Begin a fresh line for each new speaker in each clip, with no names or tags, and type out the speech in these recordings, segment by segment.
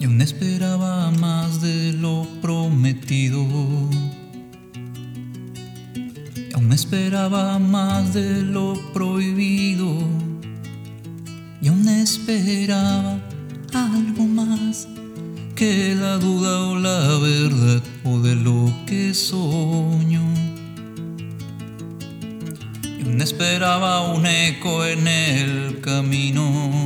y aún esperaba más de lo prometido. Y aún esperaba más de lo prohibido. Y aún esperaba algo más que la duda o la verdad o de lo que soñó. Y aún esperaba un eco en el camino.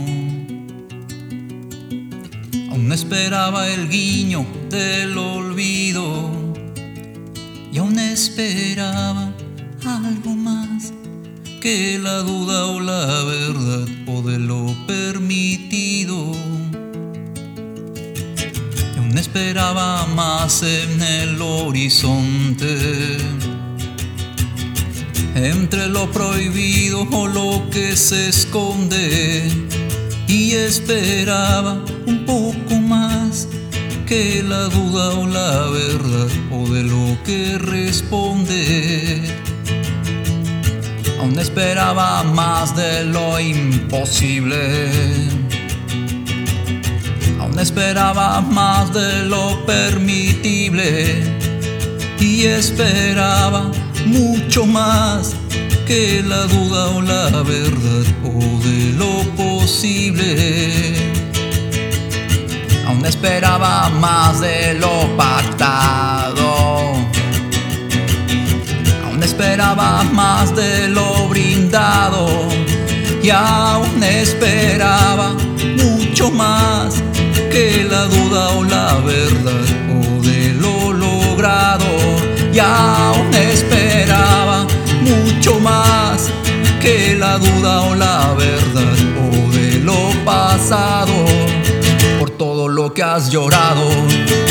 Aún esperaba el guiño del olvido. Y aún esperaba algo más que la duda o la verdad o de lo permitido. Y aún esperaba más en el horizonte, entre lo prohibido o lo que se esconde. Y esperaba un poco más que la duda o la verdad o de lo que responde. Aún esperaba más de lo imposible. Aún esperaba más de lo permitible. Y esperaba mucho más que la duda o la verdad o de lo posible. Aún esperaba más de lo pactado. Aún esperaba más de lo brindado. Y aún esperaba mucho más que la duda o la verdad o de lo logrado. Y aún esperaba mucho más que la duda o la verdad o de lo pasado. Por todo lo que has llorado,